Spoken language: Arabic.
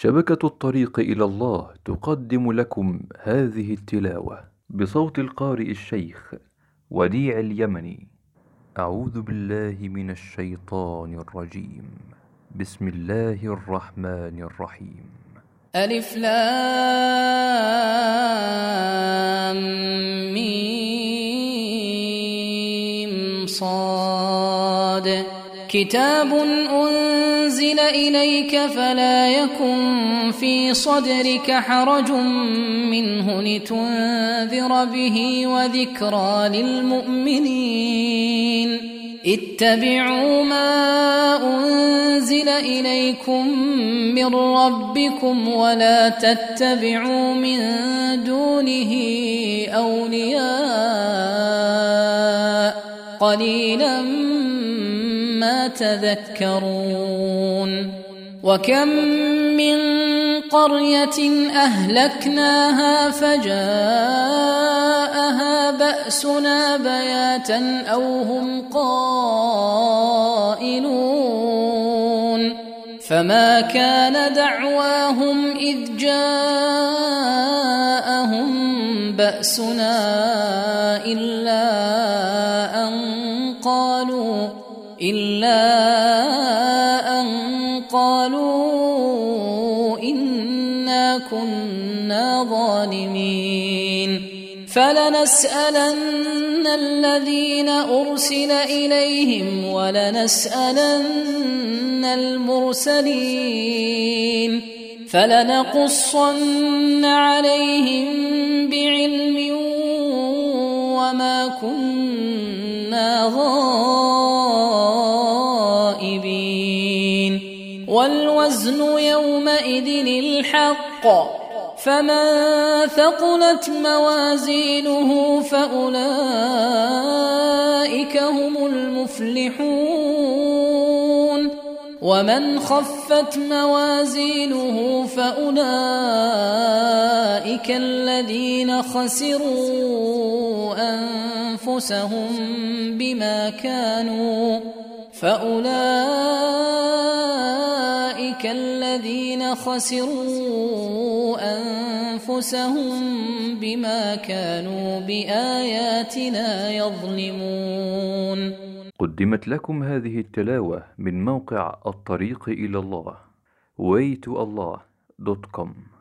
شبكة الطريق إلى الله تقدم لكم هذه التلاوة بصوت القارئ الشيخ وديع اليمني. أعوذ بالله من الشيطان الرجيم. بسم الله الرحمن الرحيم. ألف لام ميم صاد. كتاب أنزل إليك فلا يكن في صدرك حرج منه لتنذر به وذكرى للمؤمنين. اتبعوا ما أنزل إليكم من ربكم ولا تتبعوا من دونه أولياء قليلا ما تذكرون. وكم من قرية أهلكناها فجاءها بأسنا بياتا أو هم قائلون. فما كان دعواهم إذ جاءهم بأسنا إلا أن قالوا إنا كنا ظالمين. فلنسألن الذين أرسل إليهم ولنسألن المرسلين. فلنقصن عليهم بعلم وما كنا غائبين. والوزن يومئذ الحق فمن ثقلت موازينه فأولئك هم المفلحون. ومن خفت موازينه فأولئك الذين خسروا أنفسهم بما كانوا بآياتنا يظلمون. قدمت لكم هذه التلاوة من موقع الطريق إلى الله waytoallah.com.